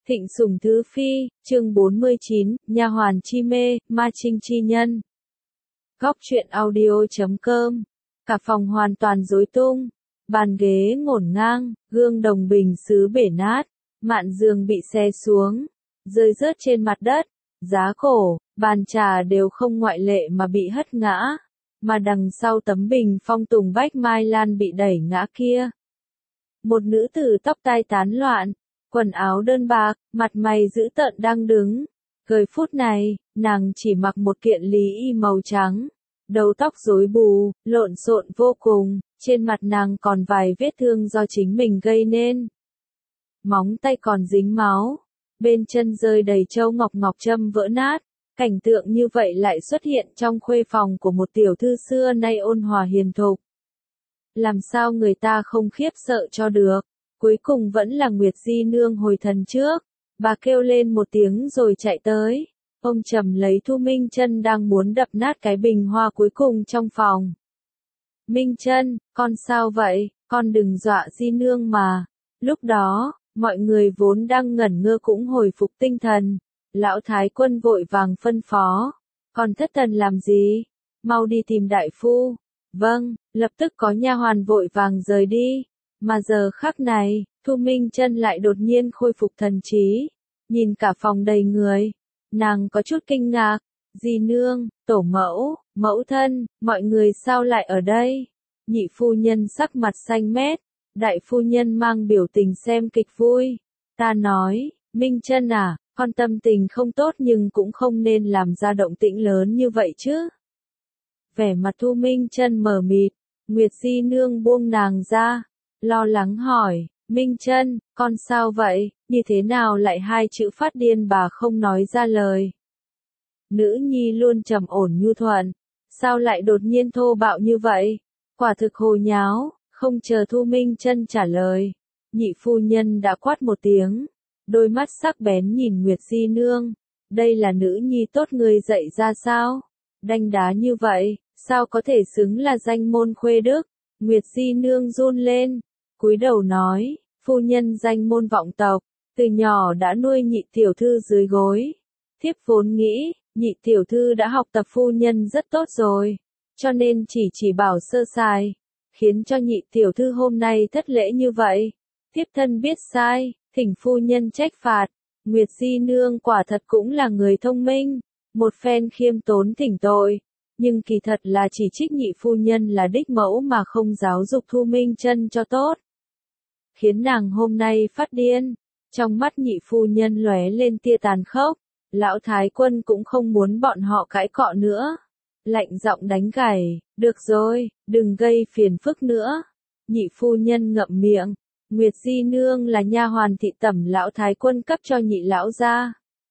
Thịnh Sủng Thứ Phi, chương 49, Nha hoàn chi mê, ma trinh chi nhân. Góc truyện audio.com. Cả phòng hoàn toàn rối tung, bàn ghế ngổn ngang, gương đồng bình sứ bể nát, mạn giường bị xé xuống, rơi rớt trên mặt đất, giá cổ, bàn trà đều không ngoại lệ mà bị hất ngã, mà đằng sau tấm bình phong Tùng Bách Mai Lan bị đẩy ngã kia. Một nữ tử tóc tai tán loạn, quần áo đơn bạc, mặt mày dữ tợn đang đứng. Thời phút này, nàng chỉ mặc một kiện lý y màu trắng, đầu tóc rối bù, lộn xộn vô cùng, trên mặt nàng còn vài vết thương do chính mình gây nên. Móng tay còn dính máu, bên chân rơi đầy châu ngọc châm vỡ nát. Cảnh tượng như vậy lại xuất hiện trong khuê phòng của một tiểu thư xưa nay ôn hòa hiền thục. Làm sao người ta không khiếp sợ cho được? Cuối cùng vẫn là Nguyệt Di Nương hồi thần trước. Bà kêu lên một tiếng rồi chạy tới. Ông trầm lấy Thu Minh Chân đang muốn đập nát cái bình hoa cuối cùng trong phòng. Minh Chân, con sao vậy? Con đừng dọa Di Nương mà. Lúc đó, mọi người vốn đang ngẩn ngơ cũng hồi phục tinh thần. Lão Thái Quân vội vàng phân phó. Con thất thần làm gì? Mau đi tìm đại phu. Vâng, lập tức có nha hoàn vội vàng rời đi. Mà giờ khắc này, Thu Minh Chân lại đột nhiên khôi phục thần trí. Nhìn cả phòng đầy người. Nàng có chút kinh ngạc. Di Nương, tổ mẫu, mẫu thân, mọi người sao lại ở đây? Nhị phu nhân sắc mặt xanh mét. Đại phu nhân mang biểu tình xem kịch vui. Ta nói, Minh Chân à, con tâm tình không tốt nhưng cũng không nên làm ra động tĩnh lớn như vậy chứ. Vẻ mặt Thu Minh Chân mờ mịt, Nguyệt Di Nương buông nàng ra, lo lắng hỏi, Minh Chân, con sao vậy, như thế nào lại hai chữ phát điên bà không nói ra lời. Nữ nhi luôn trầm ổn nhu thuận, sao lại đột nhiên thô bạo như vậy, quả thực hồ nháo, không chờ Thu Minh Chân trả lời. Nhị phu nhân đã quát một tiếng, đôi mắt sắc bén nhìn Nguyệt Di Nương, đây là nữ nhi tốt người dạy ra sao, đanh đá như vậy, sao có thể xứng là danh môn khuê đức. Nguyệt Di Nương run lên, cúi đầu nói, phu nhân danh môn vọng tộc, từ nhỏ đã nuôi nhị tiểu thư dưới gối. Thiếp vốn nghĩ, nhị tiểu thư đã học tập phu nhân rất tốt rồi, cho nên chỉ bảo sơ sài, khiến cho nhị tiểu thư hôm nay thất lễ như vậy. Thiếp thân biết sai, thỉnh phu nhân trách phạt. Nguyệt Di Nương quả thật cũng là người thông minh, một phen khiêm tốn thỉnh tội. Nhưng kỳ thật là chỉ trích nhị phu nhân là đích mẫu mà không giáo dục Thu Minh Chân cho tốt. Khiến nàng hôm nay phát điên. Trong mắt nhị phu nhân lóe lên tia tàn khốc. Lão Thái Quân cũng không muốn bọn họ cãi cọ nữa. Lạnh giọng đánh gảy, được rồi, đừng gây phiền phức nữa. Nhị phu nhân ngậm miệng. Nguyệt Di Nương là nha hoàn thị tẩm Lão Thái Quân cấp cho nhị lão gia.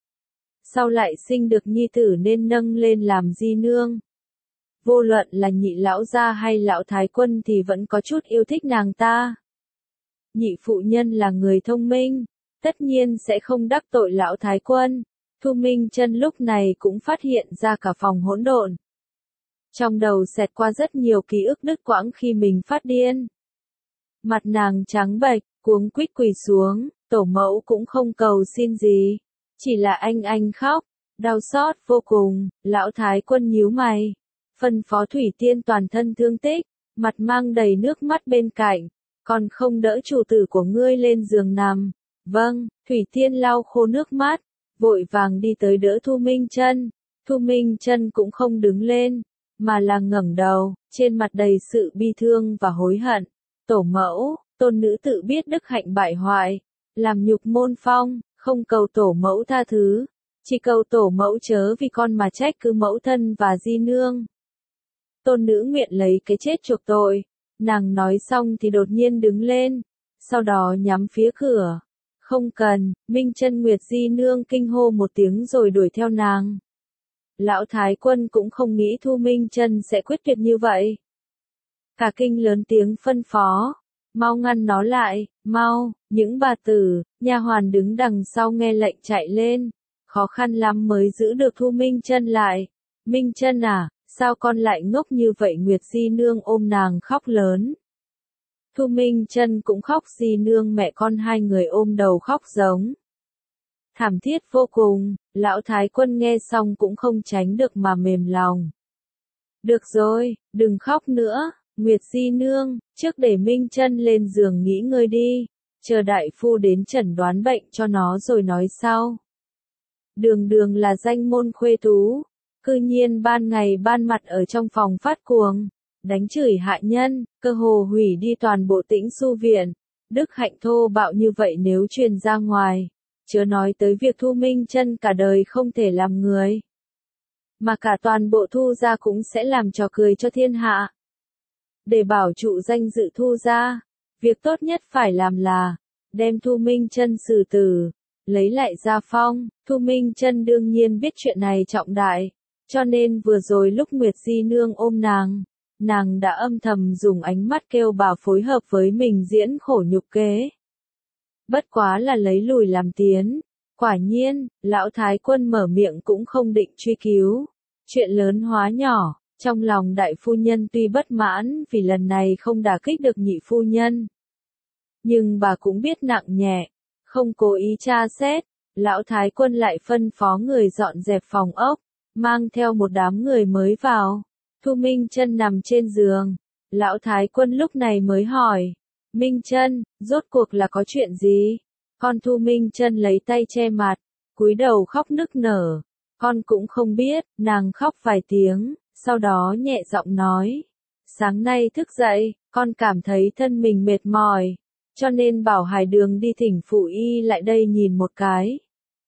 Sau lại sinh được nhi tử nên nâng lên làm Di Nương. Vô luận là nhị lão gia hay Lão Thái Quân thì vẫn có chút yêu thích nàng ta. Nhị phụ nhân là người thông minh, tất nhiên sẽ không đắc tội Lão Thái Quân. Thu Minh Chân lúc này cũng phát hiện ra cả phòng hỗn độn. Trong đầu xẹt qua rất nhiều ký ức đứt quãng khi mình phát điên. Mặt nàng trắng bệch, cuống quýt quỳ xuống, tổ mẫu cũng không cầu xin gì, chỉ là anh khóc, đau xót vô cùng. Lão Thái Quân nhíu mày, phân phó Thủy Tiên toàn thân thương tích, mặt mang đầy nước mắt bên cạnh, còn không đỡ chủ tử của ngươi lên giường nằm. Vâng, Thủy Tiên lau khô nước mắt, vội vàng đi tới đỡ Thu Minh Chân. Thu Minh Chân cũng không đứng lên, mà là ngẩng đầu, trên mặt đầy sự bi thương và hối hận. Tổ mẫu, tôn nữ tự biết đức hạnh bại hoại, làm nhục môn phong, không cầu tổ mẫu tha thứ, chỉ cầu tổ mẫu chớ vì con mà trách cứ mẫu thân và Di Nương. Tôn nữ nguyện lấy cái chết chuộc tội. Nàng nói xong thì đột nhiên đứng lên, sau đó nhắm phía cửa. Không cần, Minh Chân. Nguyệt Di Nương kinh hô một tiếng rồi đuổi theo nàng. Lão Thái Quân cũng không nghĩ Thu Minh Chân sẽ quyết tuyệt như vậy. Cả kinh lớn tiếng phân phó, mau ngăn nó lại, mau. Những bà tử, nha hoàn đứng đằng sau nghe lệnh chạy lên, khó khăn lắm mới giữ được Thu Minh Chân lại. Minh Chân à, sao con lại ngốc như vậy? Nguyệt Di Nương ôm nàng khóc lớn. Thu Minh Chân cũng khóc, Di Nương mẹ con hai người ôm đầu khóc giống. Thảm thiết vô cùng, lão thái quân nghe xong cũng không tránh được mà mềm lòng. Được rồi, đừng khóc nữa, Nguyệt Di Nương, trước để Minh Chân lên giường nghỉ ngơi đi, chờ đại phu đến chẩn đoán bệnh cho nó rồi nói sau. Đường Đường là danh môn khuê tú, cư nhiên ban ngày ban mặt ở trong phòng phát cuồng, đánh chửi hạ nhân, cơ hồ hủy đi toàn bộ Tĩnh Xu viện. Đức hạnh thô bạo như vậy nếu truyền ra ngoài, chớ nói tới việc Thu Minh Chân cả đời không thể làm người, mà cả toàn bộ Thu gia cũng sẽ làm trò cười cho thiên hạ. Để bảo trụ danh dự Thu gia, việc tốt nhất phải làm là đem Thu Minh Chân xử tử, lấy lại gia phong. Thu Minh Chân đương nhiên biết chuyện này trọng đại, cho nên vừa rồi lúc Nguyệt Di Nương ôm nàng đã âm thầm dùng ánh mắt kêu bà phối hợp với mình diễn khổ nhục kế. Bất quá là lấy lùi làm tiến. Quả nhiên, lão thái quân mở miệng cũng không định truy cứu. Chuyện lớn hóa nhỏ, trong lòng đại phu nhân tuy bất mãn vì lần này không đả kích được nhị phu nhân. Nhưng bà cũng biết nặng nhẹ, không cố ý tra xét. Lão thái quân lại phân phó người dọn dẹp phòng ốc, mang theo một đám người mới vào. Thu Minh Chân nằm trên giường, lão thái quân lúc này mới hỏi, Minh Chân, rốt cuộc là có chuyện gì? Con Thu Minh Chân lấy tay che mặt, cúi đầu khóc nức nở, con cũng không biết. Nàng khóc vài tiếng, sau đó nhẹ giọng nói, sáng nay thức dậy, con cảm thấy thân mình mệt mỏi, cho nên bảo Hải Đường đi thỉnh phụ y lại đây nhìn một cái.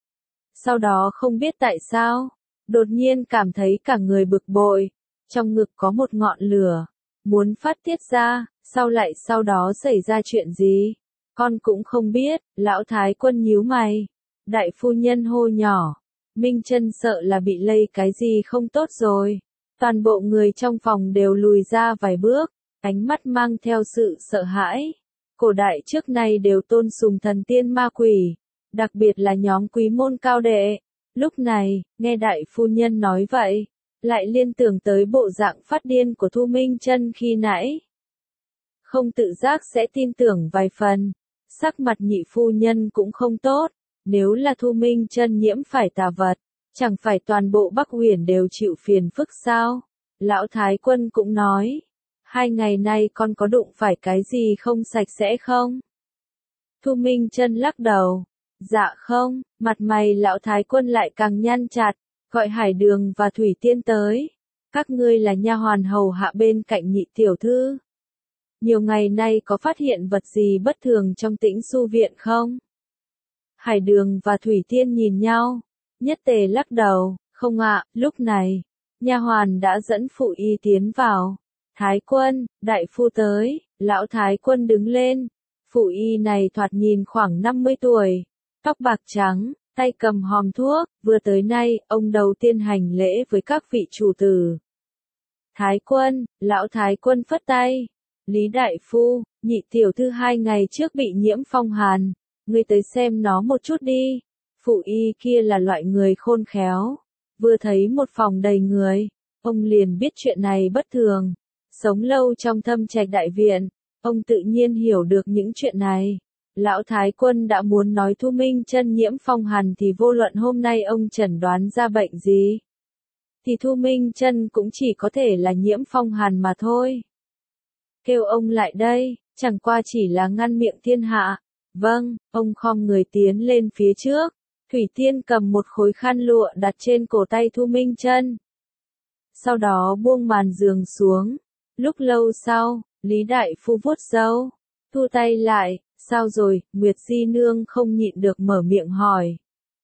Sau đó không biết tại sao, đột nhiên cảm thấy cả người bực bội, trong ngực có một ngọn lửa, muốn phát tiết ra, sau đó xảy ra chuyện gì? Con cũng không biết. Lão thái quân nhíu mày. Đại phu nhân hô nhỏ, Minh Chân sợ là bị lây cái gì không tốt rồi. Toàn bộ người trong phòng đều lùi ra vài bước, ánh mắt mang theo sự sợ hãi. Cổ đại trước nay đều tôn sùng thần tiên ma quỷ, đặc biệt là nhóm quý môn cao đệ. Lúc này, nghe đại phu nhân nói vậy, lại liên tưởng tới bộ dạng phát điên của Thu Minh Chân khi nãy. Không tự giác sẽ tin tưởng vài phần. Sắc mặt nhị phu nhân cũng không tốt, nếu là Thu Minh Chân nhiễm phải tà vật, chẳng phải toàn bộ Bắc Uyển đều chịu phiền phức sao? Lão thái quân cũng nói, 2 ngày nay con có đụng phải cái gì không sạch sẽ không? Thu Minh Chân lắc đầu, dạ không. Mặt mày lão thái quân lại càng nhăn chặt, gọi Hải Đường và Thủy Tiên tới. Các ngươi là nha hoàn hầu hạ bên cạnh nhị tiểu thư. Nhiều ngày nay có phát hiện vật gì bất thường trong Tĩnh Xu viện không? Hải Đường và Thủy Tiên nhìn nhau, nhất tề lắc đầu, không ạ. Lúc này, nha hoàn đã dẫn phụ y tiến vào. Thái quân, đại phu tới. Lão thái quân đứng lên. Phụ y này thoạt nhìn khoảng 50 tuổi, tóc bạc trắng, tay cầm hòm thuốc. Vừa tới nay, ông đầu tiên hành lễ với các vị chủ tử. Thái quân, lão thái quân phất tay. Lý đại phu, nhị tiểu thư 2 ngày trước bị nhiễm phong hàn, ngươi tới xem nó một chút đi. Phụ y kia là loại người khôn khéo, vừa thấy một phòng đầy người, ông liền biết chuyện này bất thường. Sống lâu trong Thâm Trạch đại viện, ông tự nhiên hiểu được những chuyện này. Lão thái quân đã muốn nói Thu Minh Chân nhiễm phong hàn thì vô luận hôm nay ông chẩn đoán ra bệnh gì, thì Thu Minh Chân cũng chỉ có thể là nhiễm phong hàn mà thôi. Kêu ông lại đây, chẳng qua chỉ là ngăn miệng thiên hạ. Vâng. Ông khom người tiến lên phía trước. Thủy Tiên cầm một khối khăn lụa đặt trên cổ tay Thu Minh Chân. Sau đó buông màn giường xuống. Lúc lâu sau, Lý đại phu vuốt râu, thu tay lại. Sao rồi? Nguyệt Di Nương không nhịn được mở miệng hỏi.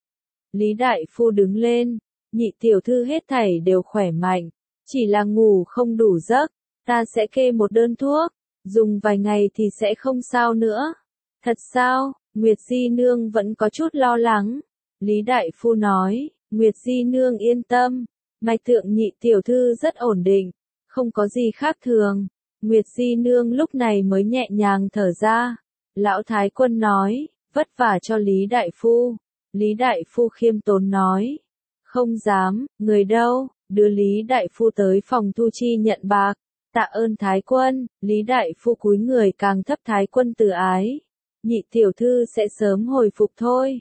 Lý đại phu đứng lên. Nhị tiểu thư hết thảy đều khỏe mạnh, chỉ là ngủ không đủ giấc. Ta sẽ kê một đơn thuốc, dùng vài ngày thì sẽ không sao nữa. Thật sao? Nguyệt Di Nương vẫn có chút lo lắng. Lý đại phu nói, Nguyệt Di Nương yên tâm, mạch tượng nhị tiểu thư rất ổn định, không có gì khác thường. Nguyệt Di Nương lúc này mới nhẹ nhàng thở ra. Lão thái quân nói, vất vả cho Lý đại phu. Lý đại phu khiêm tốn nói, không dám. Người đâu? Đưa Lý đại phu tới phòng thu chi nhận bạc. Tạ ơn thái quân. Lý đại phu cúi người càng thấp. Thái quân từ ái, nhị tiểu thư sẽ sớm hồi phục thôi.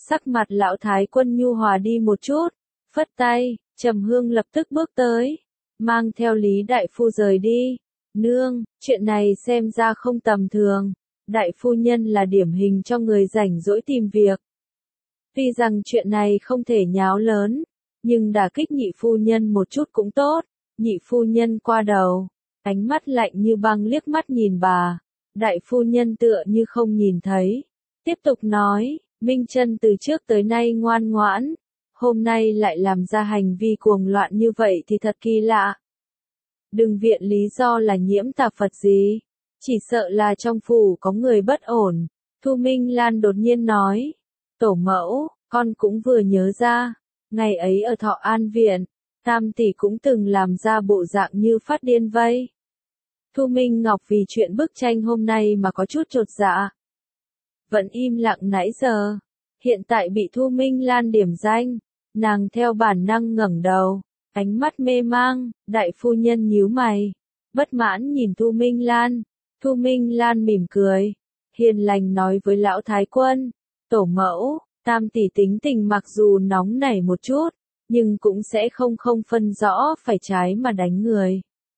Sắc mặt lão thái quân nhu hòa đi một chút, phất tay, Trầm Hương lập tức bước tới, mang theo Lý đại phu rời đi. Nương, chuyện này xem ra không tầm thường, đại phu nhân là điển hình cho người rảnh rỗi tìm việc. Tuy rằng chuyện này không thể nháo lớn, nhưng đả kích nhị phu nhân một chút cũng tốt. Nhị phu nhân qua đầu, ánh mắt lạnh như băng liếc mắt nhìn bà. Đại phu nhân tựa như không nhìn thấy. Tiếp tục nói, Minh Chân từ trước tới nay ngoan ngoãn, hôm nay lại làm ra hành vi cuồng loạn như vậy thì thật kỳ lạ. Đừng viện lý do là nhiễm tà Phật gì, chỉ sợ là trong phủ có người bất ổn. Thu Minh Lan đột nhiên nói, tổ mẫu, con cũng vừa nhớ ra, ngày ấy ở Thọ An Viện, Tam tỷ cũng từng làm ra bộ dạng như phát điên vây. Thu Minh Ngọc vì chuyện bức tranh hôm nay mà có chút chột dạ. Vẫn im lặng nãy giờ, hiện tại bị Thu Minh Lan điểm danh, nàng theo bản năng ngẩng đầu, ánh mắt mê mang, đại phu nhân nhíu mày, bất mãn nhìn Thu Minh Lan. Thu Minh Lan mỉm cười, hiền lành nói với lão thái quân, tổ mẫu, Tam tỷ tính tình mặc dù nóng nảy một chút, nhưng cũng sẽ không phân rõ phải trái mà đánh người.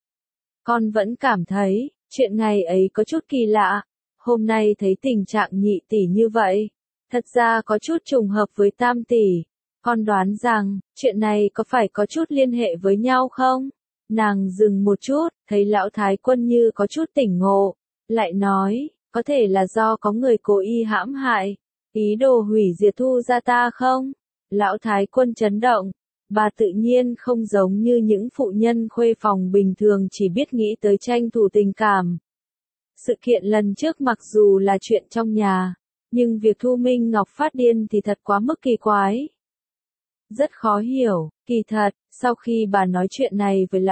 Con vẫn cảm thấy, chuyện ngày ấy có chút kỳ lạ, hôm nay thấy tình trạng nhị tỷ như vậy, thật ra có chút trùng hợp với Tam tỷ. Con đoán rằng, chuyện này có phải có chút liên hệ với nhau không? Nàng dừng một chút, thấy lão thái quân như có chút tỉnh ngộ, lại nói, có thể là do có người cố ý hãm hại, ý đồ hủy diệt Thu gia ta không? Lão thái quân chấn động, bà tự nhiên không giống như những phụ nhân khuê phòng bình thường chỉ biết nghĩ tới tranh thủ tình cảm. Sự kiện lần trước mặc dù là chuyện trong nhà, nhưng việc Thu Minh Ngọc phát điên thì thật quá mức kỳ quái. Rất khó hiểu, kỳ thật, sau khi bà nói chuyện này với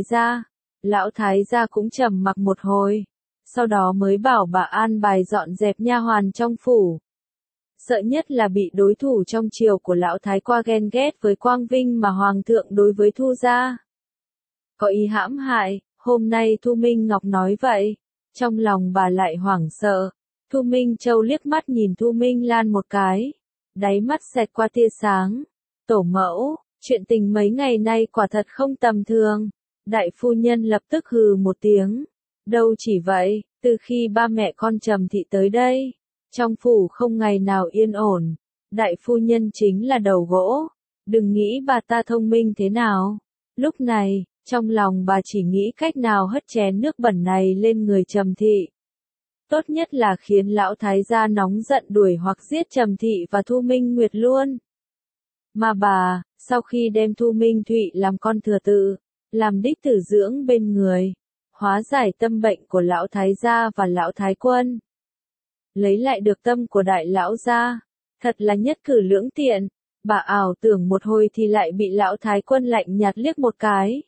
lão thái gia cũng trầm mặc một hồi, sau đó mới bảo bà an bài dọn dẹp nha hoàn trong phủ. Sợ nhất là bị đối thủ trong triều của lão thái qua ghen ghét với quang vinh mà hoàng thượng đối với Thu gia. Có ý hãm hại, hôm nay Thu Minh Ngọc nói vậy, trong lòng bà lại hoảng sợ. Thu Minh Châu liếc mắt nhìn Thu Minh Lan một cái, đáy mắt xẹt qua tia sáng. Tổ mẫu, chuyện tình mấy ngày nay quả thật không tầm thường. Đại phu nhân lập tức hừ một tiếng. Đâu chỉ vậy, từ khi ba mẹ con Trầm thị tới đây, trong phủ không ngày nào yên ổn. Đại phu nhân chính là đầu gỗ. Đừng nghĩ bà ta thông minh thế nào. Lúc này, trong lòng bà chỉ nghĩ cách nào hất chén nước bẩn này lên người Trầm thị. Tốt nhất là khiến lão thái gia nóng giận đuổi hoặc giết Trầm thị và Thu Minh Nguyệt luôn. Mà bà, sau khi đem Thu Minh Thụy làm con thừa tự, làm đích tử dưỡng bên người, hóa giải tâm bệnh của lão thái gia và lão thái quân, lấy lại được tâm của đại lão gia, thật là nhất cử lưỡng tiện. Bà ảo tưởng một hồi thì lại bị lão thái quân lạnh nhạt liếc một cái.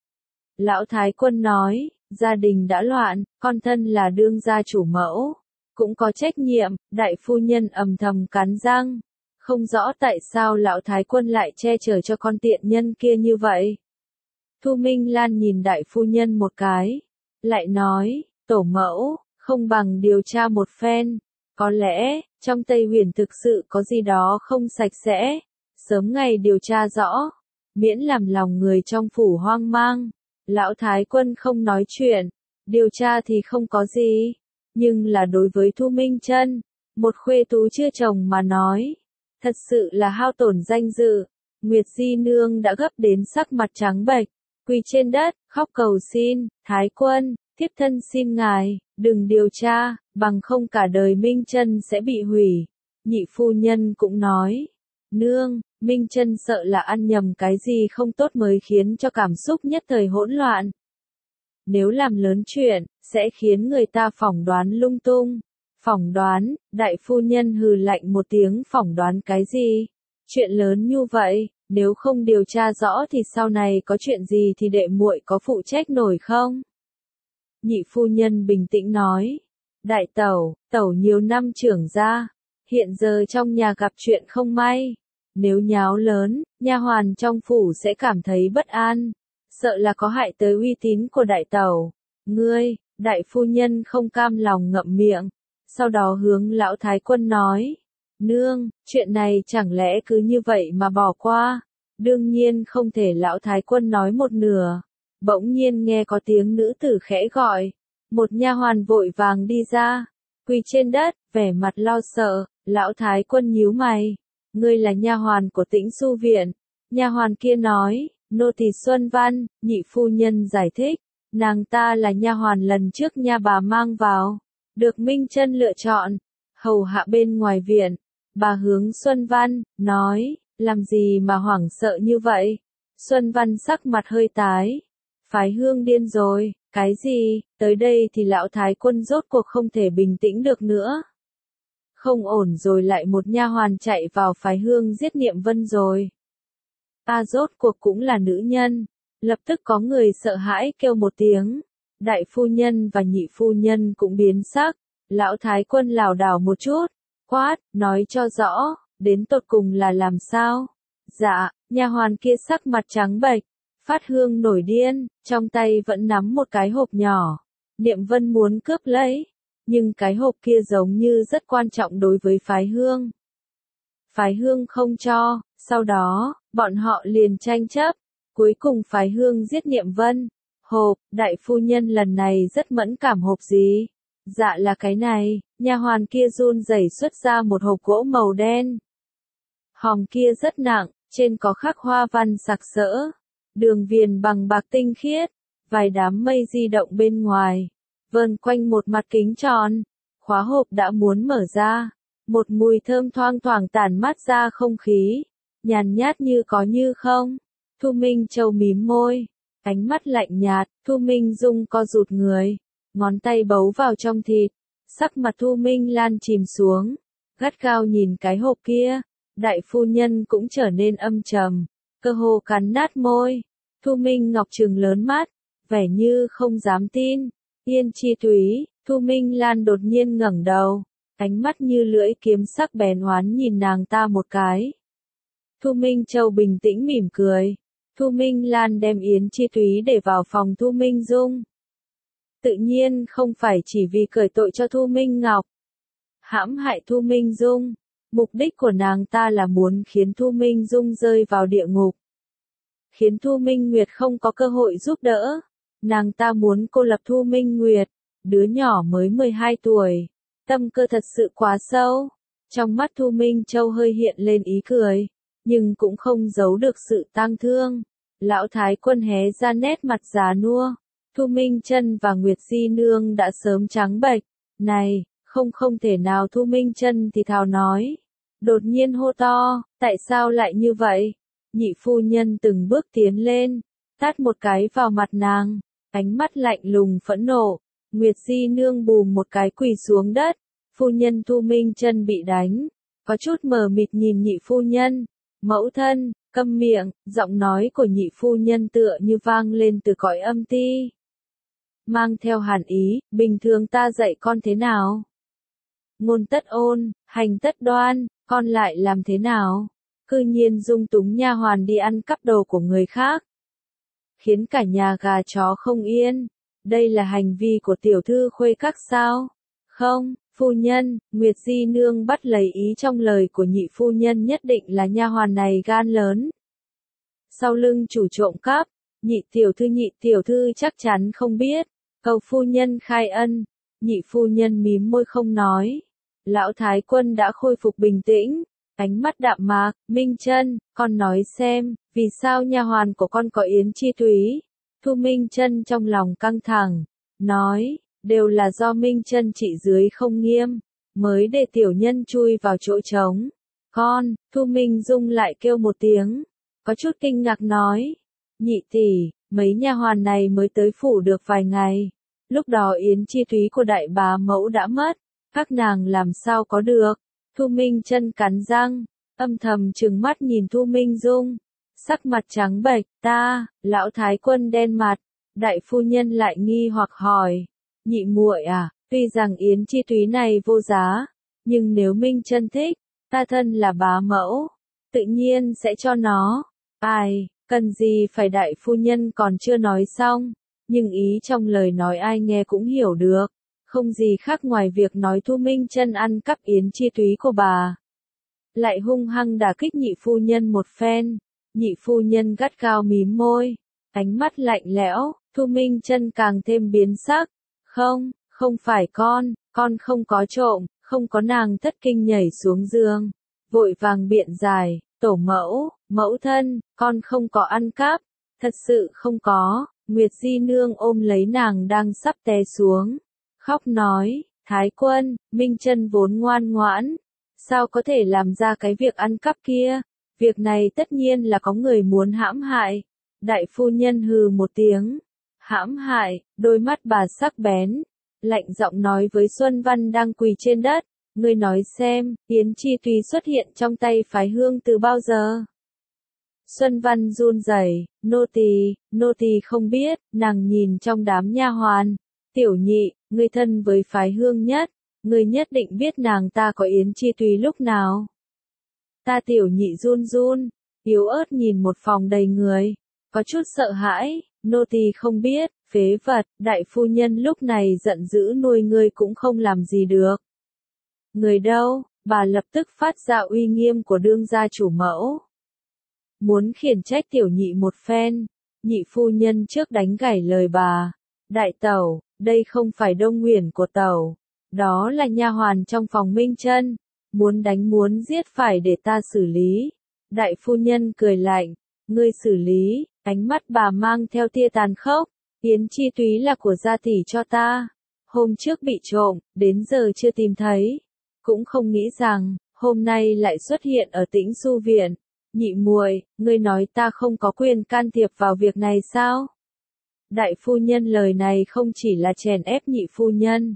Lão thái quân nói, gia đình đã loạn, con thân là đương gia chủ mẫu, cũng có trách nhiệm. Đại phu nhân ầm thầm cắn răng, không rõ tại sao lão thái quân lại che chở cho con tiện nhân kia như vậy. Thu Minh Lan nhìn đại phu nhân một cái, lại nói, tổ mẫu, không bằng điều tra một phen, có lẽ, trong Tây Huyền thực sự có gì đó không sạch sẽ, sớm ngày điều tra rõ, miễn làm lòng người trong phủ hoang mang. Lão thái quân không nói chuyện, điều tra thì không có gì, nhưng là đối với Thu Minh Chân, một khuê tú chưa chồng mà nói, thật sự là hao tổn danh dự. Nguyệt Di Nương đã gấp đến sắc mặt trắng bệch, quỳ trên đất, khóc cầu xin, thái quân, thiếp thân xin ngài, đừng điều tra, bằng không cả đời Minh Chân sẽ bị hủy. Nhị phu nhân cũng nói, nương, Minh Chân sợ là ăn nhầm cái gì không tốt mới khiến cho cảm xúc nhất thời hỗn loạn. Nếu làm lớn chuyện, sẽ khiến người ta phỏng đoán lung tung. Phỏng đoán, đại phu nhân hừ lạnh một tiếng, phỏng đoán cái gì? Chuyện lớn như vậy, nếu không điều tra rõ thì sau này có chuyện gì thì đệ muội có phụ trách nổi không? Nhị phu nhân bình tĩnh nói, đại tẩu, tẩu nhiều năm trưởng gia, hiện giờ trong nhà gặp chuyện không may. Nếu nháo lớn, nha hoàn trong phủ sẽ cảm thấy bất an, sợ là có hại tới uy tín của đại tẩu. Ngươi, đại phu nhân không cam lòng ngậm miệng, sau đó hướng lão thái quân nói, Nương, chuyện này chẳng lẽ cứ như vậy mà bỏ qua? Đương nhiên không thể. Lão Thái Quân nói một nửa. Bỗng nhiên nghe có tiếng nữ tử khẽ gọi. Một nha hoàn vội vàng đi ra, quỳ trên đất, vẻ mặt lo sợ. Lão Thái Quân nhíu mày. Ngươi là nha hoàn của Tĩnh Xu viện. Nha hoàn kia nói, nô tỳ Xuân Văn. Nhị phu nhân giải thích, nàng ta là nha hoàn lần trước nha bà mang vào, được Minh Chân lựa chọn, hầu hạ bên ngoài viện. Bà hướng Xuân Văn, nói, làm gì mà hoảng sợ như vậy? Xuân Văn sắc mặt hơi tái. Phái Hương điên rồi, cái gì? Tới đây thì lão Thái Quân rốt cuộc không thể bình tĩnh được nữa. Không ổn rồi, lại một nha hoàn chạy vào Phái Hương giết Niệm Vân rồi. Ta rốt cuộc cũng là nữ nhân. Lập tức có người sợ hãi kêu một tiếng. Đại phu nhân và nhị phu nhân cũng biến sắc. Lão Thái Quân lảo đảo một chút, quát, nói cho rõ, đến tột cùng là làm sao? Dạ, nha hoàn kia sắc mặt trắng bệch. Phát Hương nổi điên, trong tay vẫn nắm một cái hộp nhỏ. Niệm Vân muốn cướp lấy, nhưng cái hộp kia giống như rất quan trọng đối với Phái Hương. Phái Hương không cho, sau đó, bọn họ liền tranh chấp. Cuối cùng Phái Hương giết Niệm Vân. Hộp, đại phu nhân lần này rất mẫn cảm. Hộp gì? Dạ là cái này. Nha hoàn kia run rẩy xuất ra một hộp gỗ màu đen. Hòm kia rất nặng, trên có khắc hoa văn sặc sỡ. Đường viền bằng bạc tinh khiết, vài đám mây di động bên ngoài, vờn quanh một mặt kính tròn. Khóa hộp đã muốn mở ra, một mùi thơm thoang thoảng tản mát ra không khí, nhàn nhát như có như không. Thu Minh Châu mím môi, ánh mắt lạnh nhạt. Thu Minh Dung co rụt người, ngón tay bấu vào trong thịt, sắc mặt Thu Minh Lan chìm xuống, gắt gao nhìn cái hộp kia. Đại phu nhân cũng trở nên âm trầm, cơ hồ cắn nát môi. Thu Minh Ngọc trừng lớn mắt, vẻ như không dám tin. Yên Chi Thúy. Thu Minh Lan đột nhiên ngẩng đầu, ánh mắt như lưỡi kiếm sắc bén oán nhìn nàng ta một cái. Thu Minh Châu bình tĩnh mỉm cười. Thu Minh Lan đem Yến Chi Thúy để vào phòng Thu Minh Dung. Tự nhiên không phải chỉ vì cởi tội cho Thu Minh Ngọc, hãm hại Thu Minh Dung. Mục đích của nàng ta là muốn khiến Thu Minh Dung rơi vào địa ngục, khiến Thu Minh Nguyệt không có cơ hội giúp đỡ. Nàng ta muốn cô lập Thu Minh Nguyệt, đứa nhỏ mới 12 tuổi, tâm cơ thật sự quá sâu. Trong mắt Thu Minh Châu hơi hiện lên ý cười, nhưng cũng không giấu được sự tang thương. Lão Thái Quân hé ra nét mặt già nua. Thu Minh Chân và Nguyệt Di Nương đã sớm trắng bệch. Này, không thể nào. Thu Minh Chân thì thào nói. Đột nhiên hô to, tại sao lại như vậy? Nhị phu nhân từng bước tiến lên, tát một cái vào mặt nàng, ánh mắt lạnh lùng phẫn nộ. Nguyệt Di Nương bùm một cái quỳ xuống đất. Phu nhân Thu Minh Chân bị đánh, có chút mờ mịt nhìn nhị phu nhân. Mẫu thân, câm miệng. Giọng nói của nhị phu nhân tựa như vang lên từ cõi âm ti, mang theo hàn ý. Bình thường ta dạy con thế nào? Ngôn tất ôn, hành tất đoan, con lại làm thế nào? Cư nhiên dung túng nha hoàn đi ăn cắp đồ của người khác, khiến cả nhà gà chó không yên. Đây là hành vi của tiểu thư khuê các sao? Không, phu nhân. Nguyệt Di Nương bắt lấy ý trong lời của nhị phu nhân, nhất định là nha hoàn này gan lớn, sau lưng chủ trộm cắp. Nhị tiểu thư chắc chắn không biết, cầu phu nhân khai ân. Nhị phu nhân mím môi không nói. Lão Thái Quân đã khôi phục bình tĩnh, ánh mắt đạm mạc. Minh Chân, con nói xem, vì sao nha hoàn của con có Yến Chi Thúy? Thu Minh Chân trong lòng căng thẳng, nói, đều là do Minh Chân trị dưới không nghiêm, mới để tiểu nhân chui vào chỗ trống. Con. Thu Minh Dung lại kêu một tiếng, có chút kinh ngạc nói, nhị tỷ, mấy nha hoàn này mới tới phủ được vài ngày, lúc đó Yến Chi Thúy của đại bá mẫu đã mất, các nàng làm sao có được? Thu Minh Chân cắn răng, âm thầm trừng mắt nhìn Thu Minh Dung, sắc mặt trắng bệch. Ta. Lão Thái Quân đen mặt. Đại phu nhân lại nghi hoặc hỏi, nhị muội à, tuy rằng Yến Chi Thúy này vô giá, nhưng nếu Minh Chân thích, ta thân là bá mẫu, tự nhiên sẽ cho nó. Ai, cần gì phải. Đại phu nhân còn chưa nói xong, nhưng ý trong lời nói ai nghe cũng hiểu được, không gì khác ngoài việc nói Thu Minh Chân ăn cắp Yến Chi Thúy của bà. lại hung hăng đả kích nhị phu nhân một phen. Nhị phu nhân gắt gao mím môi, ánh mắt lạnh lẽo. Thu Minh Chân càng thêm biến sắc. Không, không phải con không có trộm, không có. Nàng thất kinh nhảy xuống giường, vội vàng biện giải, tổ mẫu, mẫu thân, con không có ăn cắp, thật sự không có. Nguyệt Di Nương ôm lấy nàng đang sắp té xuống, khóc nói, Thái Quân, Minh Chân vốn ngoan ngoãn, sao có thể làm ra cái việc ăn cắp kia, việc này tất nhiên là có người muốn hãm hại. Đại phu nhân hừ một tiếng, hãm hại, đôi mắt bà sắc bén, lạnh giọng nói với Xuân Văn đang quỳ trên đất, ngươi nói xem, Yến Chi Tùy xuất hiện trong tay phái hương từ bao giờ? Xuân Văn run rẩy, nô tỳ không biết. Nàng nhìn trong đám nha hoàn, Tiểu Nhị, ngươi thân với phái hương nhất, ngươi nhất định biết nàng ta có Yến Chi Tùy lúc nào. Ta Tiểu Nhị run run, yếu ớt nhìn một phòng đầy người, có chút sợ hãi, nô tỳ không biết. Phế vật, đại phu nhân lúc này giận dữ, nuôi ngươi cũng không làm gì được. Người đâu? Bà lập tức phát ra uy nghiêm của đương gia chủ mẫu. Muốn khiển trách Tiểu Nhị một phen, nhị phu nhân trước đánh gãy lời bà. Đại tẩu, đây không phải Đông Nguyền của tẩu, đó là nha hoàn trong phòng Minh Chân, muốn đánh muốn giết phải để ta xử lý. Đại phu nhân cười lạnh, ngươi xử lý? Ánh mắt bà mang theo tia tàn khốc. Yến Chi Túy là của gia tỷ cho ta, hôm trước bị trộm, đến giờ chưa tìm thấy, cũng không nghĩ rằng hôm nay lại xuất hiện ở Tĩnh Xu viện. Nhị muội, ngươi nói ta không có quyền can thiệp vào việc này sao? Đại phu nhân lời này không chỉ là chèn ép nhị phu nhân,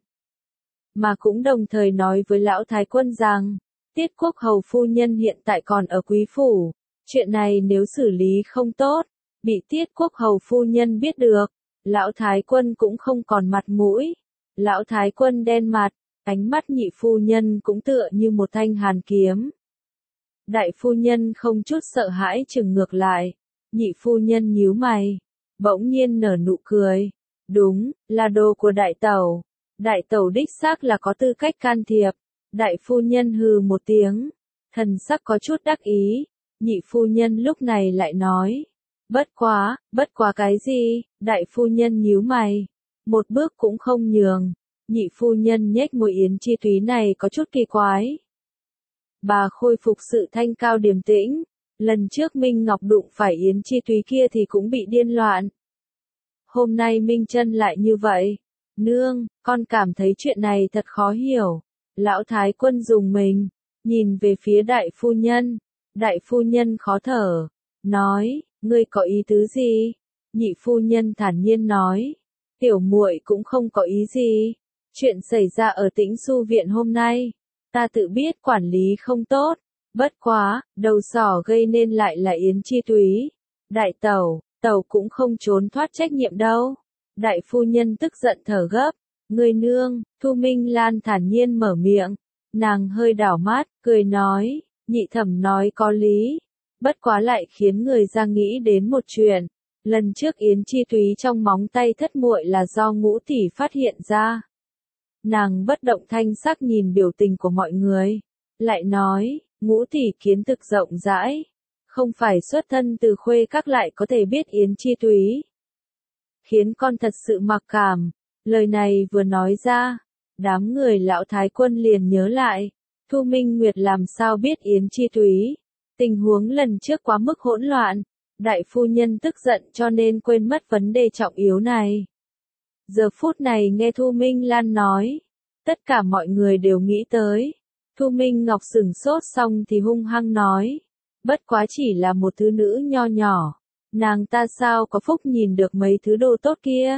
mà cũng đồng thời nói với lão thái quân rằng, Tiết Quốc hầu phu nhân hiện tại còn ở quý phủ, chuyện này nếu xử lý không tốt, bị Tiết Quốc hầu phu nhân biết được, lão thái quân cũng không còn mặt mũi. Lão thái quân đen mặt, ánh mắt nhị phu nhân cũng tựa như một thanh hàn kiếm. Đại phu nhân không chút sợ hãi chừng ngược lại, nhị phu nhân nhíu mày, bỗng nhiên nở nụ cười. Đúng, là đồ của đại tẩu. Đại tẩu đích xác là có tư cách can thiệp. Đại phu nhân hừ một tiếng, thần sắc có chút đắc ý. Nhị phu nhân lúc này lại nói, bất quá cái gì? Đại phu nhân nhíu mày, một bước cũng không nhường. Nhị phu nhân nhếch môi, Yến Chi Túy này có chút kỳ quái. Bà khôi phục sự thanh cao điềm tĩnh, lần trước Minh Ngọc đụng phải Yến Chi Túy kia thì cũng bị điên loạn. Hôm nay Minh Chân lại như vậy. Nương, con cảm thấy chuyện này thật khó hiểu. Lão thái quân dùng mình, nhìn về phía đại phu nhân. Đại phu nhân khó thở, nói, ngươi có ý tứ gì? Nhị phu nhân thản nhiên nói, tiểu muội cũng không có ý gì. Chuyện xảy ra ở Tĩnh Xu viện hôm nay, ta tự biết quản lý không tốt, bất quá, đầu sỏ gây nên lại là Yến Chi Túy. Đại tẩu cũng không trốn thoát trách nhiệm đâu. Đại phu nhân tức giận thở gấp, người nương. Thu Minh Lan thản nhiên mở miệng, nàng hơi đảo mắt, cười nói, nhị thẩm nói có lý, bất quá lại khiến người ra nghĩ đến một chuyện. Lần trước Yến Chi Túy trong móng tay thất muội là do Ngũ tỷ phát hiện ra. Nàng bất động thanh sắc nhìn biểu tình của mọi người, lại nói, Ngũ tỷ kiến thức rộng rãi, không phải xuất thân từ khuê các lại có thể biết Yến Chi Túy. Khiến con thật sự mặc cảm. Lời này vừa nói ra, đám người lão thái quân liền nhớ lại, Thu Minh Nguyệt làm sao biết Yến Chi Túy. Tình huống lần trước quá mức hỗn loạn, đại phu nhân tức giận cho nên quên mất vấn đề trọng yếu này. Giờ phút này nghe Thu Minh Lan nói, tất cả mọi người đều nghĩ tới. Thu Minh Ngọc sửng sốt xong thì hung hăng nói, bất quá chỉ là một thứ nữ nho nhỏ, nàng ta sao có phúc nhìn được mấy thứ đồ tốt kia.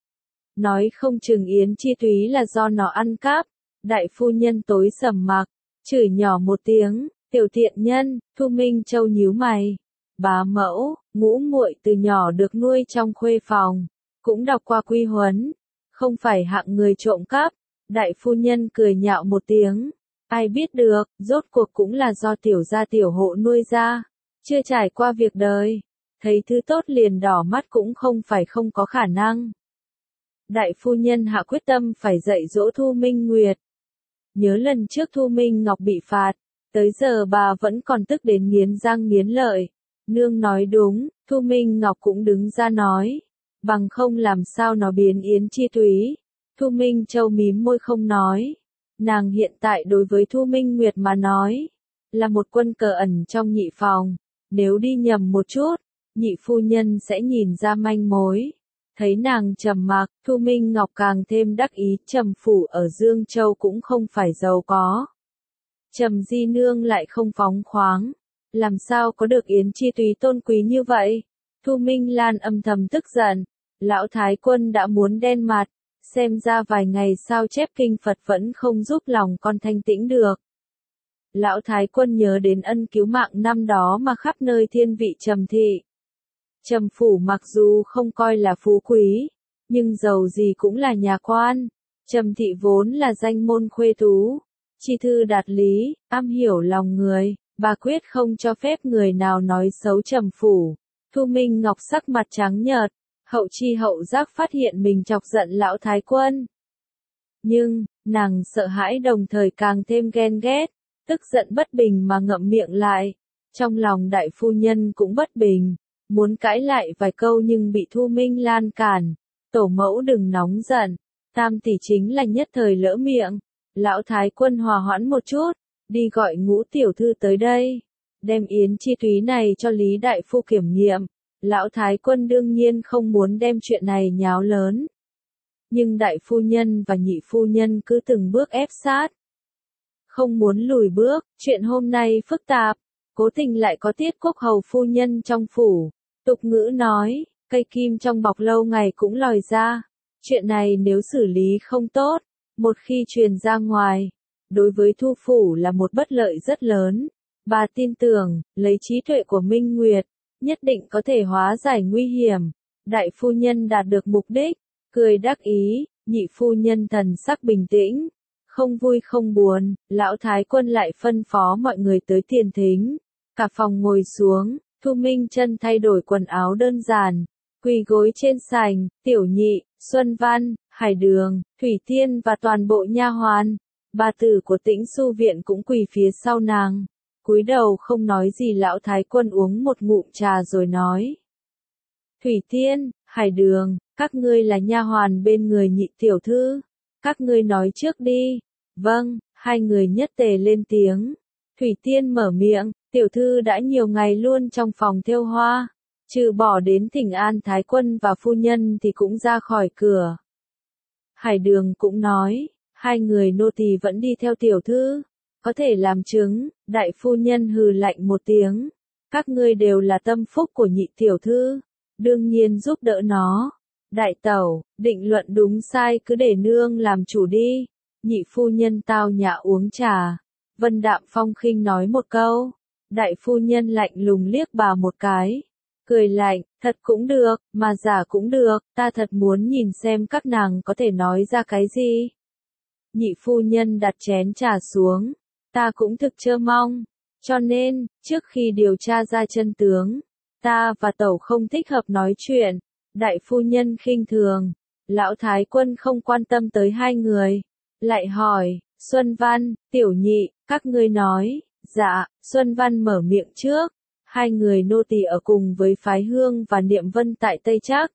Nói không chừng Yến Chi Túy là do nó ăn cắp. Đại phu nhân tối sầm mặt, chửi nhỏ một tiếng, tiểu thiện nhân. Thu Minh Châu nhíu mày, bá mẫu, Ngũ muội từ nhỏ được nuôi trong khuê phòng, cũng đọc qua quy huấn, không phải hạng người trộm cắp. Đại phu nhân cười nhạo một tiếng, ai biết được, rốt cuộc cũng là do tiểu gia tiểu hộ nuôi ra, chưa trải qua việc đời, thấy thứ tốt liền đỏ mắt cũng không phải không có khả năng. Đại phu nhân hạ quyết tâm phải dạy dỗ Thu Minh Nguyệt. Nhớ lần trước Thu Minh Ngọc bị phạt, Tới giờ bà vẫn còn tức đến nghiến răng nghiến lợi. Nương nói đúng, Thu Minh Ngọc cũng đứng ra nói. Bằng không làm sao nó biến Yến Chi Thúy. Thu Minh Châu mím môi không nói. Nàng hiện tại đối với Thu Minh Nguyệt mà nói, là một quân cờ ẩn trong nhị phòng. Nếu đi nhầm một chút, nhị phu nhân sẽ nhìn ra manh mối. Thấy nàng trầm mặc, Thu Minh Ngọc càng thêm đắc ý. Trầm phủ ở Dương Châu cũng không phải giàu có. Trầm di nương lại không phóng khoáng. Làm sao có được Yến Chi Thúy tôn quý như vậy? Thu Minh Lan âm thầm tức giận. Lão Thái Quân đã muốn đen mặt. Xem ra vài ngày sao chép kinh Phật vẫn không giúp lòng con thanh tĩnh được. Lão Thái Quân nhớ đến ân cứu mạng năm đó mà khắp nơi thiên vị Trầm thị. Trầm phủ mặc dù không coi là phú quý, nhưng giàu gì cũng là nhà quan. Trầm thị vốn là danh môn khuê tú, chi thư đạt lý, am hiểu lòng người, bà quyết không cho phép người nào nói xấu Trầm phủ. Thu Minh Ngọc sắc mặt trắng nhợt, hậu chi hậu giác phát hiện mình chọc giận Lão Thái Quân. Nhưng, nàng sợ hãi đồng thời càng thêm ghen ghét, tức giận bất bình mà ngậm miệng lại. Trong lòng đại phu nhân cũng bất bình, muốn cãi lại vài câu nhưng bị Thu Minh Lan cản. Tổ mẫu đừng nóng giận, Tam tỷ chính là nhất thời lỡ miệng. Lão Thái Quân hòa hoãn một chút, đi gọi Ngũ tiểu thư tới đây, đem Yến Chi Thúy này cho Lý đại phu kiểm nghiệm. Lão Thái Quân đương nhiên không muốn đem chuyện này nháo lớn. Nhưng đại phu nhân và nhị phu nhân cứ từng bước ép sát. Không muốn lùi bước, chuyện hôm nay phức tạp, cố tình lại có Tiết Quốc hầu phu nhân trong phủ. Tục ngữ nói, cây kim trong bọc lâu ngày cũng lòi ra. Chuyện này nếu xử lý không tốt, một khi truyền ra ngoài, đối với Thu phủ là một bất lợi rất lớn. Bà tin tưởng, lấy trí tuệ của Minh Nguyệt, nhất định có thể hóa giải nguy hiểm. Đại phu nhân đạt được mục đích, cười đắc ý, nhị phu nhân thần sắc bình tĩnh, không vui không buồn. Lão Thái Quân lại phân phó mọi người tới tiền thính. Cả phòng ngồi xuống, Thu Minh Chân thay đổi quần áo đơn giản, quỳ gối trên sành. Tiểu Nhị, Xuân Văn, Hải Đường, Thủy Tiên và toàn bộ nha hoàn, bà tử của Tĩnh Xu viện cũng quỳ phía sau nàng. Cúi đầu không nói gì. Lão Thái Quân uống một ngụm trà rồi nói. Thủy Tiên, Hải Đường, các ngươi là nha hoàn bên người nhị tiểu thư. Các ngươi nói trước đi. Vâng, hai người nhất tề lên tiếng. Thủy Tiên mở miệng, tiểu thư đã nhiều ngày luôn trong phòng thêu hoa. Trừ bỏ đến thỉnh an Thái Quân và phu nhân thì cũng ra khỏi cửa. Hải Đường cũng nói, hai người nô tỳ vẫn đi theo tiểu thư. Có thể làm chứng. Đại phu nhân hừ lạnh một tiếng. Các ngươi đều là tâm phúc của nhị tiểu thư, đương nhiên giúp đỡ nó. Đại tẩu, định luận đúng sai cứ để nương làm chủ đi. Nhị phu nhân tao nhã uống trà. Vân đạm phong khinh nói một câu. Đại phu nhân lạnh lùng liếc bà một cái. Cười lạnh, thật cũng được, mà giả cũng được, ta thật muốn nhìn xem các nàng có thể nói ra cái gì. Nhị phu nhân đặt chén trà xuống. Ta cũng thực chơ mong. Cho nên, trước khi điều tra ra chân tướng, ta và tẩu không thích hợp nói chuyện. Đại phu nhân khinh thường. Lão Thái Quân không quan tâm tới hai người. Lại hỏi, Xuân Văn, Tiểu Nhị, các ngươi nói. Dạ, Xuân Văn mở miệng trước. Hai người nô tỳ ở cùng với Phái Hương và Niệm Vân tại Tây Trác.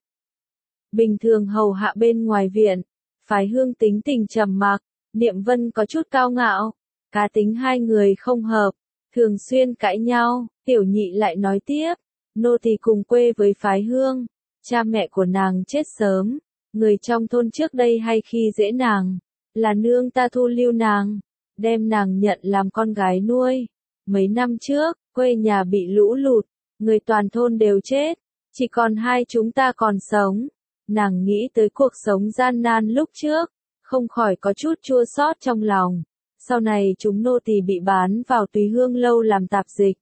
Bình thường hầu hạ bên ngoài viện. Phái Hương tính tình trầm mặc, Niệm Vân có chút cao ngạo. Cá tính hai người không hợp, thường xuyên cãi nhau. Tiểu Nhị lại nói tiếp, nô tỳ cùng quê với Phái Hương, cha mẹ của nàng chết sớm, người trong thôn trước đây hay khi dễ nàng, là nương ta thu lưu nàng, đem nàng nhận làm con gái nuôi. Mấy năm trước, quê nhà bị lũ lụt, người toàn thôn đều chết, chỉ còn hai chúng ta còn sống. Nàng nghĩ tới cuộc sống gian nan lúc trước, không khỏi có chút chua xót trong lòng. Sau này chúng nô tỳ bị bán vào Tùy Hương lâu làm tạp dịch.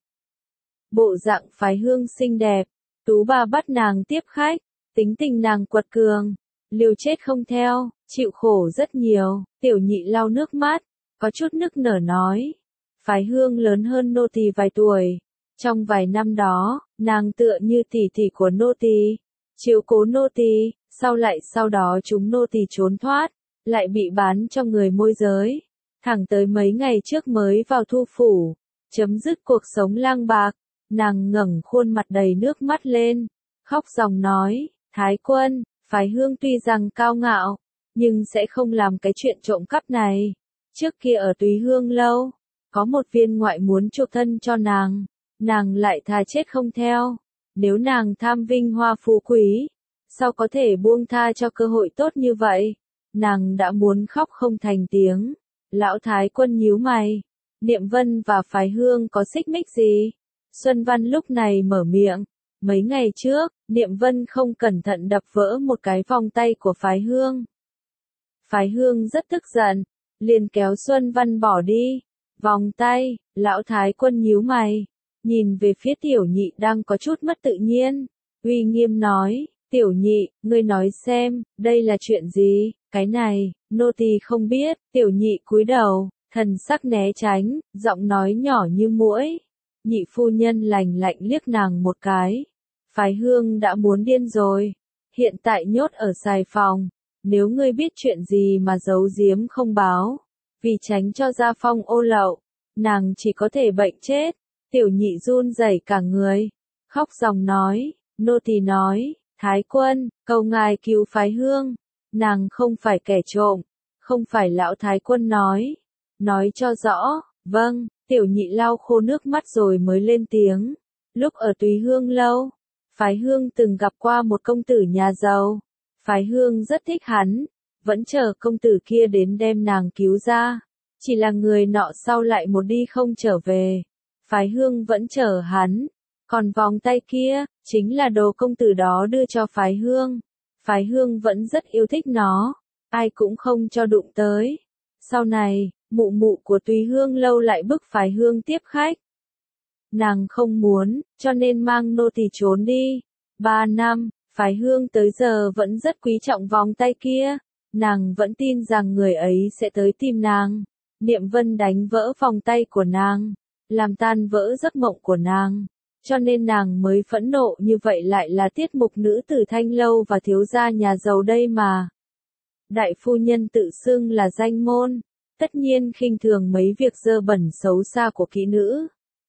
Bộ dạng Phái Hương xinh đẹp, tú bà bắt nàng tiếp khách, tính tình nàng quật cường, liều chết không theo, chịu khổ rất nhiều. Tiểu Nhị lau nước mắt, có chút nức nở nói. Phái Hương lớn hơn nô tỳ vài tuổi. Trong vài năm đó, nàng tựa như tỷ tỷ của nô tỳ, chiếu cố nô tỳ, sau đó chúng nô tỳ trốn thoát, lại bị bán cho người môi giới. Thẳng tới mấy ngày trước mới vào Thu phủ, chấm dứt cuộc sống lang bạc. Nàng ngẩng khuôn mặt đầy nước mắt lên, khóc ròng nói, Thái quân, phái hương tuy rằng cao ngạo, nhưng sẽ không làm cái chuyện trộm cắp này. Trước kia ở Túy Hương lâu, có một viên ngoại muốn chuộc thân cho nàng lại thà chết không theo. Nếu nàng tham vinh hoa phú quý, sao có thể buông tha cho cơ hội tốt như vậy? Nàng đã muốn khóc không thành tiếng. Lão Thái quân nhíu mày, Niệm Vân và phái hương có xích mích gì? Xuân Văn lúc này mở miệng, mấy ngày trước, Niệm Vân không cẩn thận đập vỡ một cái vòng tay của phái hương. Phái hương rất tức giận, liền kéo Xuân Văn bỏ đi. Vòng tay, lão Thái quân nhíu mày, nhìn về phía tiểu nhị đang có chút mất tự nhiên, uy nghiêm nói, tiểu nhị, ngươi nói xem, đây là chuyện gì? Cái này, nô tỳ không biết. Tiểu nhị cúi đầu, thần sắc né tránh, giọng nói nhỏ như muỗi. Nhị phu nhân lạnh lạnh liếc nàng một cái. Phái hương đã muốn điên rồi, hiện tại nhốt ở Sài Phòng, nếu ngươi biết chuyện gì mà giấu giếm không báo, vì tránh cho gia phong ô lậu, nàng chỉ có thể bệnh chết. Tiểu nhị run rẩy cả người, khóc ròng nói, nô tỳ nói, Thái quân, cầu ngài cứu phái hương, nàng không phải kẻ trộm, không phải. Lão Thái quân nói cho rõ. Vâng. Tiểu nhị lau khô nước mắt rồi mới lên tiếng. Lúc ở Túy Hương lâu, phái hương từng gặp qua một công tử nhà giàu. Phái hương rất thích hắn, vẫn chờ công tử kia đến đem nàng cứu ra. Chỉ là người nọ sau lại một đi không trở về. Phái hương vẫn chờ hắn. Còn vòng tay kia, chính là đồ công tử đó đưa cho phái hương. Phái hương vẫn rất yêu thích nó, ai cũng không cho đụng tới. Sau này, mụ mụ của Túy Hương lâu lại bức phái hương tiếp khách. Nàng không muốn, cho nên mang nô tỳ trốn đi. 3 năm, phái hương tới giờ vẫn rất quý trọng vòng tay kia. Nàng vẫn tin rằng người ấy sẽ tới tìm nàng. Niệm Vân đánh vỡ vòng tay của nàng, làm tan vỡ giấc mộng của nàng. Cho nên nàng mới phẫn nộ như vậy, lại là tiết mục nữ tử Thanh lâu và thiếu gia nhà giàu đây mà. Đại phu nhân tự xưng là danh môn, tất nhiên khinh thường mấy việc dơ bẩn xấu xa của kỹ nữ.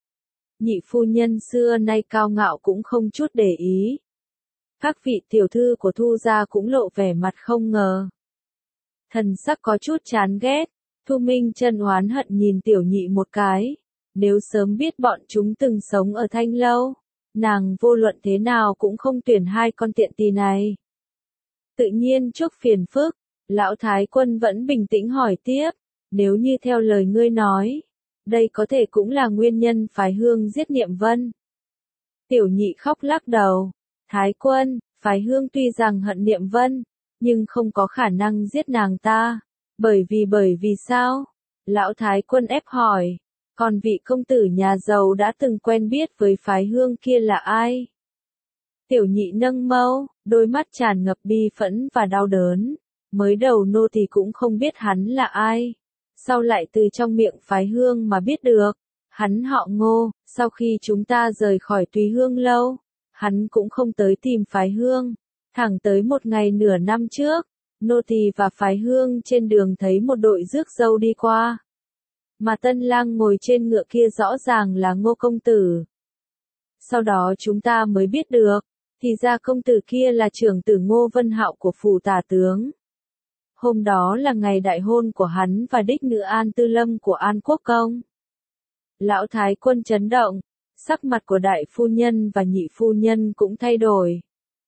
Nhị phu nhân xưa nay cao ngạo cũng không chút để ý. Các vị tiểu thư của Thu gia cũng lộ vẻ mặt không ngờ. Thần sắc có chút chán ghét, Thu Minh Chân oán hận nhìn tiểu nhị một cái. Nếu sớm biết bọn chúng từng sống ở Thanh lâu, nàng vô luận thế nào cũng không tuyển hai con tiện tỳ này. Tự nhiên chuốc phiền phức, lão Thái quân vẫn bình tĩnh hỏi tiếp, nếu như theo lời ngươi nói, đây có thể cũng là nguyên nhân phái hương giết Niệm Vân. Tiểu nhị khóc lắc đầu, Thái quân, phái hương tuy rằng hận Niệm Vân, nhưng không có khả năng giết nàng ta. Bởi vì sao? Lão Thái quân ép hỏi. Còn vị công tử nhà giàu đã từng quen biết với phái hương kia là ai? Tiểu nhị nâng mâu, đôi mắt tràn ngập bi phẫn và đau đớn. Mới đầu nô tỳ cũng không biết hắn là ai. Sau lại từ trong miệng phái hương mà biết được. Hắn họ Ngô, sau khi chúng ta rời khỏi Túy Hương lâu, hắn cũng không tới tìm phái hương. Thẳng tới một ngày nửa năm trước, nô tỳ và phái hương trên đường thấy một đội rước dâu đi qua. Mà tân lang ngồi trên ngựa kia rõ ràng là Ngô công tử. Sau đó chúng ta mới biết được, thì ra công tử kia là trưởng tử Ngô Vân Hạo của phủ tả tướng. Hôm đó là ngày đại hôn của hắn và đích nữ An Tư Lâm của An Quốc công. Lão Thái quân chấn động, sắc mặt của đại phu nhân và nhị phu nhân cũng thay đổi.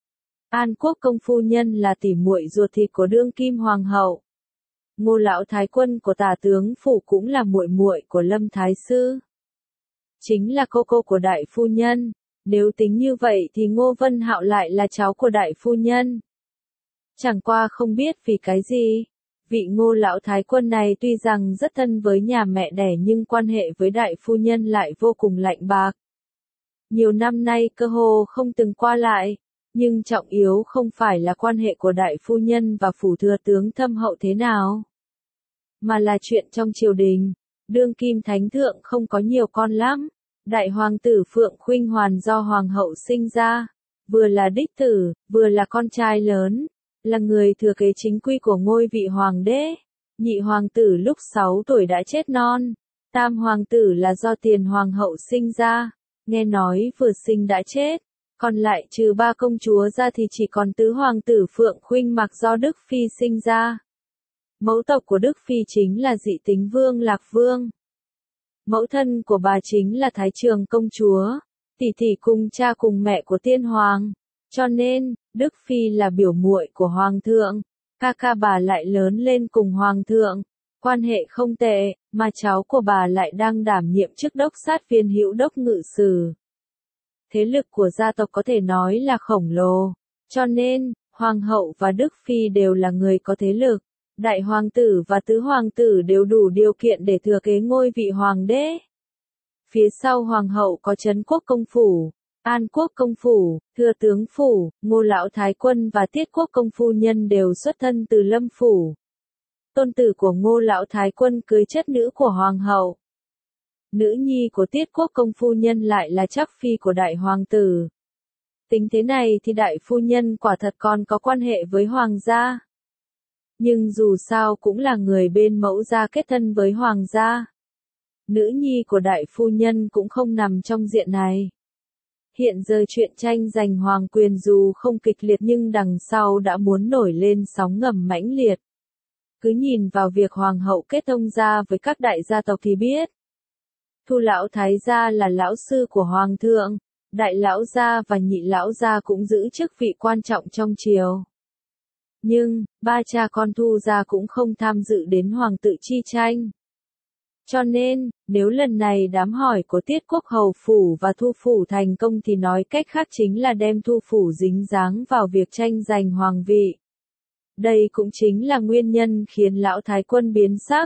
An Quốc công phu nhân là tỉ muội ruột thịt của đương kim hoàng hậu. Ngô lão thái quân của tả tướng phủ cũng là muội muội của Lâm thái sư. Chính là cô của đại phu nhân, nếu tính như vậy thì Ngô Vân Hạo lại là cháu của đại phu nhân. Chẳng qua không biết vì cái gì, vị Ngô lão thái quân này tuy rằng rất thân với nhà mẹ đẻ nhưng quan hệ với đại phu nhân lại vô cùng lạnh bạc. Nhiều năm nay cơ hồ không từng qua lại, nhưng trọng yếu không phải là quan hệ của đại phu nhân và phủ thừa tướng thâm hậu thế nào, mà là chuyện trong triều đình. Đương kim thánh thượng không có nhiều con lắm. Đại hoàng tử Phượng Khuynh Hoàn do hoàng hậu sinh ra, vừa là đích tử, vừa là con trai lớn, là người thừa kế chính quy của ngôi vị hoàng đế. Nhị hoàng tử lúc 6 tuổi đã chết non, Tam hoàng tử là do tiền hoàng hậu sinh ra, nghe nói vừa sinh đã chết, còn lại trừ ba công chúa ra thì chỉ còn tứ hoàng tử Phượng Khuynh Mặc do Đức Phi sinh ra. Mẫu tộc của Đức Phi chính là dị tính vương Lạc Vương. Mẫu thân của bà chính là Thái Trường công chúa, tỷ tỷ cùng cha cùng mẹ của tiên hoàng. Cho nên, Đức Phi là biểu muội của hoàng thượng, ca ca bà lại lớn lên cùng hoàng thượng, quan hệ không tệ, mà cháu của bà lại đang đảm nhiệm chức đốc sát viên hữu đốc ngự sử. Thế lực của gia tộc có thể nói là khổng lồ, cho nên, hoàng hậu và Đức Phi đều là người có thế lực. Đại hoàng tử và tứ hoàng tử đều đủ điều kiện để thừa kế ngôi vị hoàng đế. Phía sau hoàng hậu có Trấn Quốc công phủ, An Quốc công phủ, Thừa tướng phủ, Ngô lão thái quân và Tiết Quốc công phu nhân đều xuất thân từ Lâm phủ. Tôn tử của Ngô lão thái quân cưới chất nữ của hoàng hậu. Nữ nhi của Tiết Quốc công phu nhân lại là chắc phi của đại hoàng tử. Tính thế này thì đại phu nhân quả thật còn có quan hệ với hoàng gia. Nhưng dù sao cũng là người bên mẫu gia kết thân với hoàng gia. Nữ nhi của đại phu nhân cũng không nằm trong diện này. Hiện giờ chuyện tranh giành hoàng quyền dù không kịch liệt nhưng đằng sau đã muốn nổi lên sóng ngầm mãnh liệt. Cứ nhìn vào việc hoàng hậu kết thông gia với các đại gia tộc thì biết. Thu lão thái gia là lão sư của hoàng thượng, đại lão gia và nhị lão gia cũng giữ chức vị quan trọng trong triều. Nhưng, ba cha con Thu gia cũng không tham dự đến hoàng tự chi tranh. Cho nên, nếu lần này đám hỏi của Tiết Quốc hầu phủ và Thu phủ thành công thì nói cách khác chính là đem Thu phủ dính dáng vào việc tranh giành hoàng vị. Đây cũng chính là nguyên nhân khiến lão thái quân biến sắc.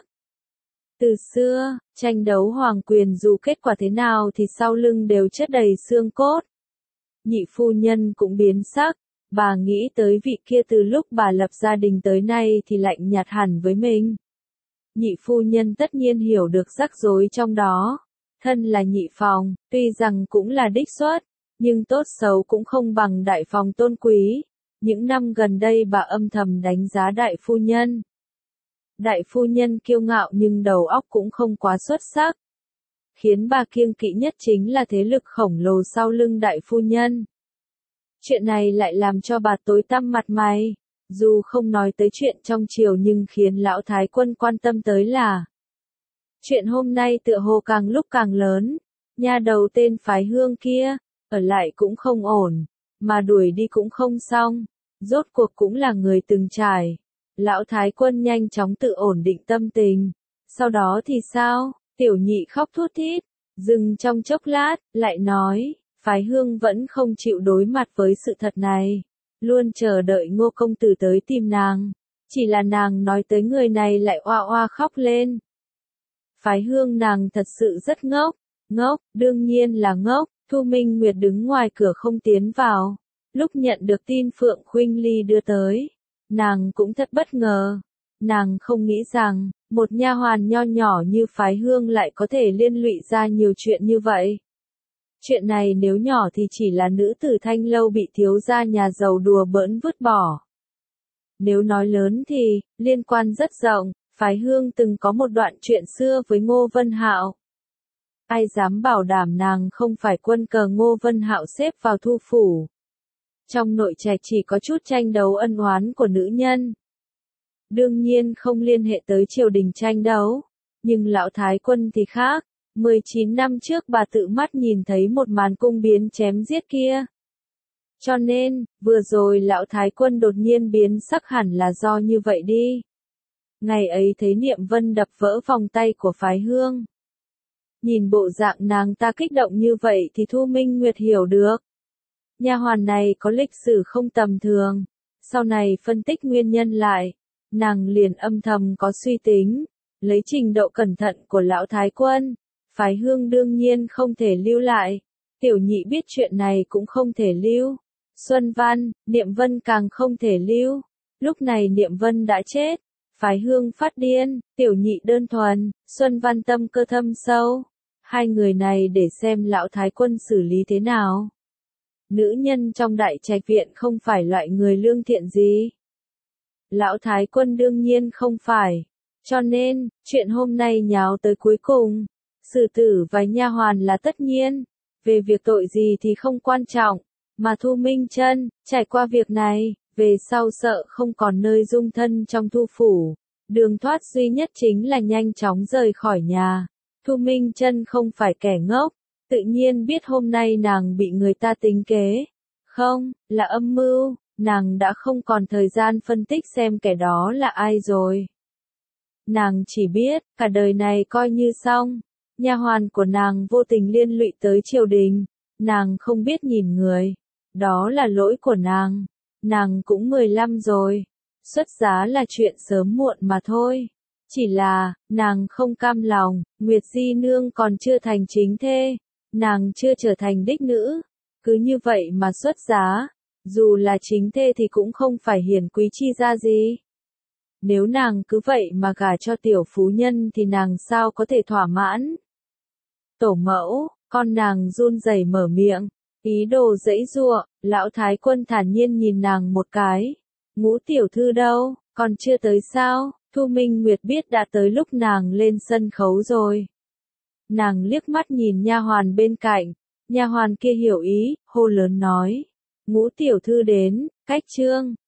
Từ xưa, tranh đấu hoàng quyền dù kết quả thế nào thì sau lưng đều chất đầy xương cốt. Nhị phu nhân cũng biến sắc, bà nghĩ tới vị kia từ lúc bà lập gia đình tới nay thì lạnh nhạt hẳn với mình. Nhị phu nhân tất nhiên hiểu được rắc rối trong đó. Thân là nhị phòng, tuy rằng cũng là đích xuất, nhưng tốt xấu cũng không bằng đại phòng tôn quý. Những năm gần đây bà âm thầm đánh giá đại phu nhân. Đại phu nhân kiêu ngạo nhưng đầu óc cũng không quá xuất sắc. Khiến bà kiêng kỵ nhất chính là thế lực khổng lồ sau lưng đại phu nhân. Chuyện này lại làm cho bà tối tăm mặt mày. Dù không nói tới chuyện trong triều nhưng khiến lão thái quân quan tâm tới là chuyện hôm nay tựa hồ càng lúc càng lớn. Nha đầu tên Phái Hương kia, ở lại cũng không ổn, mà đuổi đi cũng không xong. Rốt cuộc cũng là người từng trải. Lão thái quân nhanh chóng tự ổn định tâm tình. Sau đó thì sao? Tiểu nhị khóc thút thít, dừng trong chốc lát, lại nói, Phái Hương vẫn không chịu đối mặt với sự thật này. Luôn chờ đợi Ngô công tử tới tìm nàng. Chỉ là nàng nói tới người này lại oa oa khóc lên. Phái Hương nàng thật sự rất ngốc. Ngốc, đương nhiên là ngốc. Thu Minh Nguyệt đứng ngoài cửa không tiến vào. Lúc nhận được tin Phượng Khuynh Ly đưa tới, nàng cũng thật bất ngờ. Nàng không nghĩ rằng, một nha hoàn nho nhỏ như Phái Hương lại có thể liên lụy ra nhiều chuyện như vậy. Chuyện này nếu nhỏ thì chỉ là nữ tử Thanh Lâu bị thiếu gia nhà giàu đùa bỡn vứt bỏ. Nếu nói lớn thì, liên quan rất rộng, Phái Hương từng có một đoạn chuyện xưa với Ngô Vân Hạo. Ai dám bảo đảm nàng không phải quân cờ Ngô Vân Hạo xếp vào Thu phủ. Trong nội trạch chỉ có chút tranh đấu ân oán của nữ nhân. Đương nhiên không liên hệ tới triều đình tranh đấu, nhưng lão thái quân thì khác. 19 năm trước bà tự mắt nhìn thấy một màn cung biến chém giết kia. Cho nên, vừa rồi lão thái quân đột nhiên biến sắc hẳn là do như vậy đi. Ngày ấy thấy Niệm Vân đập vỡ vòng tay của Phái Hương. Nhìn bộ dạng nàng ta kích động như vậy thì Thu Minh Nguyệt hiểu được. Nha hoàn này có lịch sử không tầm thường. Sau này phân tích nguyên nhân lại, nàng liền âm thầm có suy tính, lấy trình độ cẩn thận của lão thái quân. Phái Hương đương nhiên không thể lưu lại. Tiểu nhị biết chuyện này cũng không thể lưu. Xuân Văn, Niệm Vân càng không thể lưu. Lúc này Niệm Vân đã chết. Phái Hương phát điên, tiểu nhị đơn thuần, Xuân Văn tâm cơ thâm sâu. Hai người này để xem lão thái quân xử lý thế nào. Nữ nhân trong đại trạch viện không phải loại người lương thiện gì. Lão thái quân đương nhiên không phải. Cho nên, chuyện hôm nay nháo tới cuối cùng, xử tử vài nha hoàn là tất nhiên, về việc tội gì thì không quan trọng, mà Thu Minh Chân, trải qua việc này, về sau sợ không còn nơi dung thân trong Thu phủ, đường thoát duy nhất chính là nhanh chóng rời khỏi nhà. Thu Minh Chân không phải kẻ ngốc, tự nhiên biết hôm nay nàng bị người ta tính kế, không, là âm mưu, nàng đã không còn thời gian phân tích xem kẻ đó là ai rồi. Nàng chỉ biết, cả đời này coi như xong, nha hoàn của nàng vô tình liên lụy tới triều đình, nàng không biết nhìn người, đó là lỗi của nàng cũng 15 rồi, xuất giá là chuyện sớm muộn mà thôi. Chỉ là, nàng không cam lòng, Nguyệt Di Nương còn chưa thành chính thê, nàng chưa trở thành đích nữ, cứ như vậy mà xuất giá, dù là chính thê thì cũng không phải hiền quý chi gia gì. Nếu nàng cứ vậy mà gả cho tiểu phú nhân thì nàng sao có thể thỏa mãn. Tổ mẫu, con nàng run rẩy mở miệng, ý đồ giãy giụa, lão thái quân thản nhiên nhìn nàng một cái. Ngũ tiểu thư đâu, còn chưa tới sao? Thu Minh Nguyệt biết đã tới lúc nàng lên sân khấu rồi. Nàng liếc mắt nhìn nha hoàn bên cạnh, nha hoàn kia hiểu ý, hô lớn nói. Ngũ tiểu thư đến, cách trương.